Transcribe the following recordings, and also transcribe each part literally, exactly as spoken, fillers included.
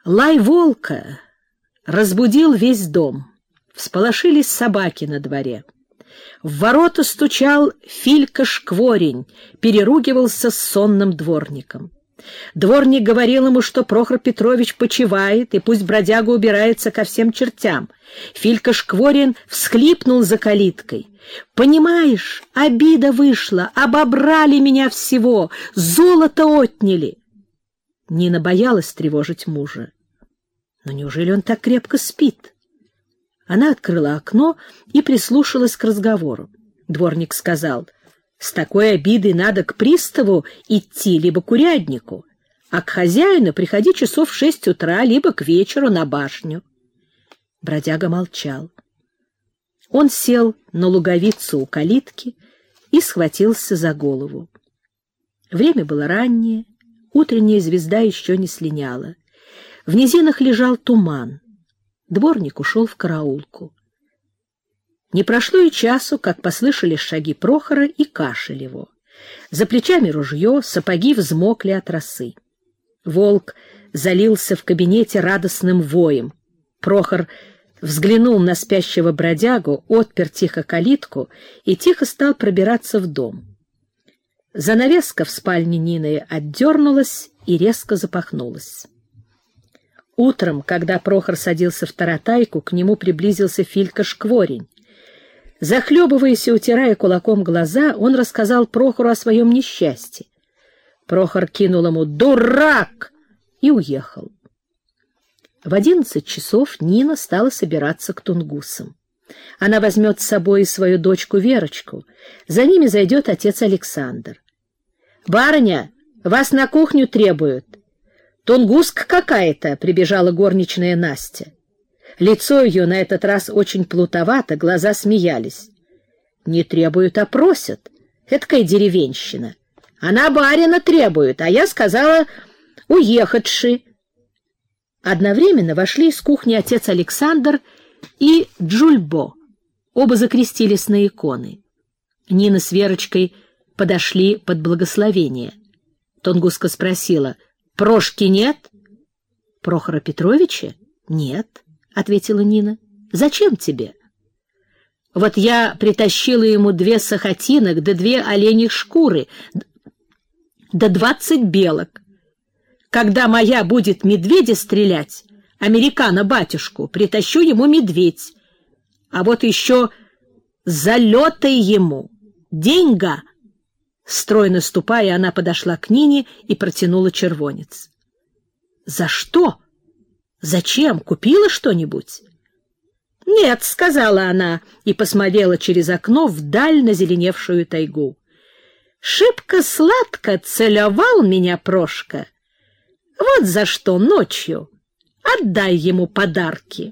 Лай волка разбудил весь дом. Всполошились собаки на дворе. В ворота стучал Филька-шкворень, переругивался с сонным дворником. Дворник говорил ему, что Прохор Петрович почивает, и пусть бродяга убирается ко всем чертям. Филька-шкворень всхлипнул за калиткой. «Понимаешь, обида вышла, обобрали меня всего, золото отняли». Нина боялась тревожить мужа. Но неужели он так крепко спит? Она открыла окно и прислушалась к разговору. Дворник сказал: «С такой обидой надо к приставу идти, либо к уряднику, а к хозяину приходи часов в шесть утра, либо к вечеру на башню». Бродяга молчал. Он сел на луговицу у калитки и схватился за голову. Время было раннее, утренняя звезда еще не слиняла. В низинах лежал туман. Дворник ушел в караулку. Не прошло и часу, как послышались шаги Прохора и кашель его. За плечами ружье, сапоги взмокли от росы. Волк залился в кабинете радостным воем. Прохор взглянул на спящего бродягу, отпер тихо калитку и тихо стал пробираться в дом. Занавеска в спальне Нины отдернулась и резко запахнулась. Утром, когда Прохор садился в таратайку, к нему приблизился Филька-шкворень. Захлебываясь и утирая кулаком глаза, он рассказал Прохору о своем несчастье. Прохор кинул ему «Дурак!» и уехал. В одиннадцать часов Нина стала собираться к тунгусам. Она возьмет с собой свою дочку Верочку. За ними зайдет отец Александр. «Барыня, вас на кухню требуют». «Тунгуска какая-то!» — прибежала горничная Настя. Лицо ее на этот раз очень плутовато, глаза смеялись. «Не требуют, а просят. Эткая деревенщина. Она барина требует, а я сказала уехатши». Одновременно вошли из кухни отец Александр и Джульбо. Оба закрестились на иконы. Нина с Верочкой подошли под благословение. Тунгуска спросила: «Прошки нет?» «Прохора Петровича? Нет», — ответила Нина. «Зачем тебе?» «Вот я притащила ему две сахатинок, да две оленьих шкуры, да двадцать белок. Когда моя будет медведя стрелять, американо-батюшку, притащу ему медведь. А вот еще залетай ему, деньга». Стройно ступая, она подошла к Нине и протянула червонец. «За что? Зачем? Купила что-нибудь?» «Нет», — сказала она и посмотрела через окно вдаль на зеленевшую тайгу. «Шибко сладко целовал меня Прошка. Вот за что ночью. Отдай ему подарки».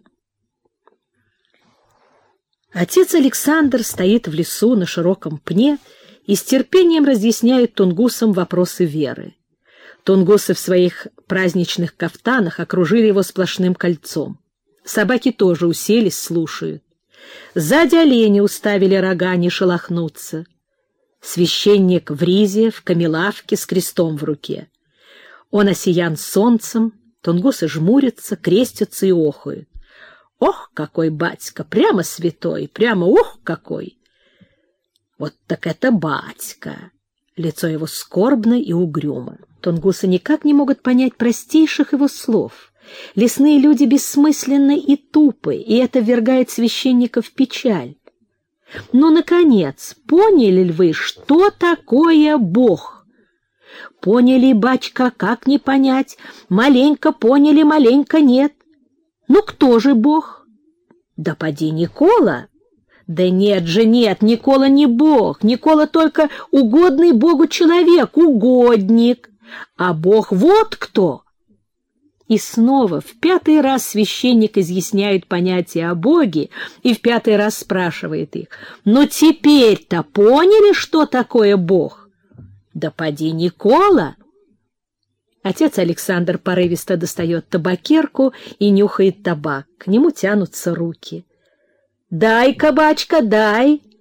Отец Александр стоит в лесу на широком пне и с терпением разъясняет тунгусам вопросы веры. Тунгусы в своих праздничных кафтанах окружили его сплошным кольцом. Собаки тоже уселись, слушают. Сзади олени уставили рога, не шелохнуться. Священник в ризе, в камелавке, с крестом в руке. Он осиян солнцем, тунгусы жмурятся, крестятся и охают. «Ох, какой батька! Прямо святой! Прямо ох, какой!» «Вот так это батька!» Лицо его скорбно и угрюмо. Тунгусы никак не могут понять простейших его слов. Лесные люди бессмысленны и тупы, и это ввергает священника в печаль. Ну, наконец, поняли ли вы, что такое Бог? Поняли, бачка, как не понять? Маленько поняли, маленько нет. Ну, кто же Бог? Да поди Никола. Да нет же, нет, Никола не Бог. Никола только угодный Богу человек, угодник. А Бог вот кто. И снова в пятый раз священник изъясняет понятие о Боге и в пятый раз спрашивает их: «Ну теперь-то поняли, что такое Бог?» «Да поди Никола!» Отец Александр порывисто достает табакерку и нюхает табак. К нему тянутся руки. «Дай, кабачка, дай!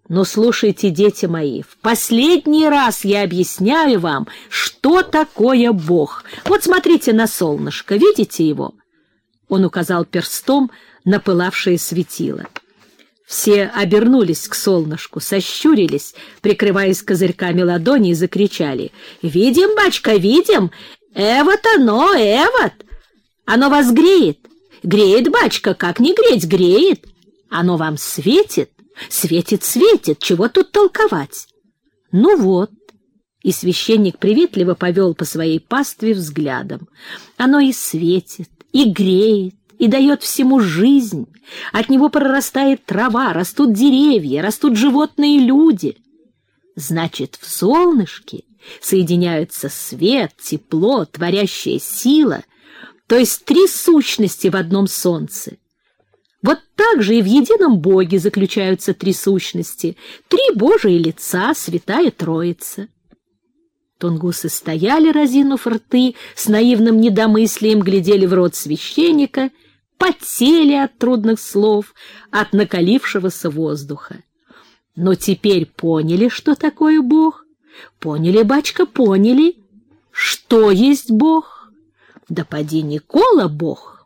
Но слушайте, дети мои, в последний раз я объясняю вам, что такое Бог. Вот смотрите на солнышко, видите его?» Он указал перстом на пылавшее светило. Все обернулись к солнышку, сощурились, прикрываясь козырьками ладони, и закричали: «Видим, бачка, видим! Эвот оно, эвот! Оно вас греет! Греет, бачка, как не греть, греет! Оно вам светит! Светит, светит! Чего тут толковать?» «Ну вот!» И священник приветливо повел по своей пастве взглядом. «Оно и светит, и греет, и дает всему жизнь. От него прорастает трава, растут деревья, растут животные и люди. Значит, в солнышке соединяются свет, тепло, творящая сила, то есть три сущности в одном солнце. Вот так же и в едином Боге заключаются три сущности, три Божии лица, Святая Троица». Тунгусы стояли, разинув рты, с наивным недомыслием глядели в рот священника, потели от трудных слов, от накалившегося воздуха. Но теперь поняли, что такое Бог? Поняли, бачка, поняли. Что есть Бог? Да поди Никола Бог.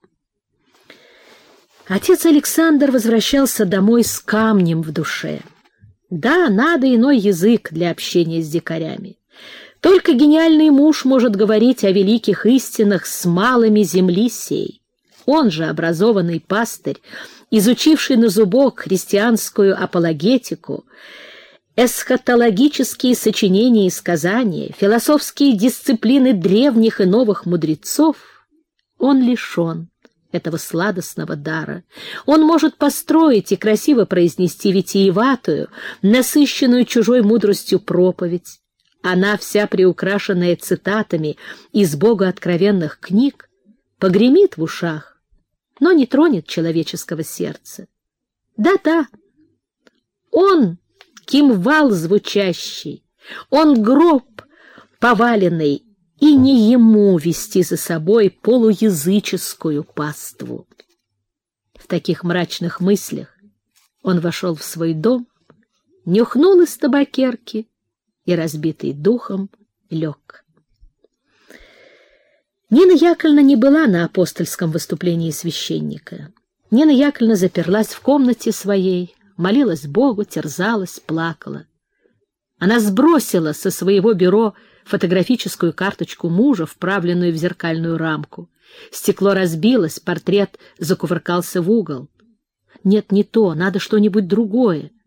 Отец Александр возвращался домой с камнем в душе. Да, надо иной язык для общения с дикарями. Только гениальный муж может говорить о великих истинах с малыми земли сей. Он же, образованный пастырь, изучивший на зубок христианскую апологетику, эсхатологические сочинения и сказания, философские дисциплины древних и новых мудрецов, он лишен этого сладостного дара. Он может построить и красиво произнести витиеватую, насыщенную чужой мудростью проповедь. Она, вся приукрашенная цитатами из богооткровенных книг, погремит в ушах, но не тронет человеческого сердца. Да-да, он кимвал звучащий, он гроб поваленный, и не ему вести за собой полуязыческую паству. В таких мрачных мыслях он вошел в свой дом, нюхнул из табакерки и, разбитый духом, лег. Нина Яковлевна не была на апостольском выступлении священника. Нина Яковлевна заперлась в комнате своей, молилась Богу, терзалась, плакала. Она сбросила со своего бюро фотографическую карточку мужа, вправленную в зеркальную рамку. Стекло разбилось, портрет закувыркался в угол. Нет, не то, надо что-нибудь другое.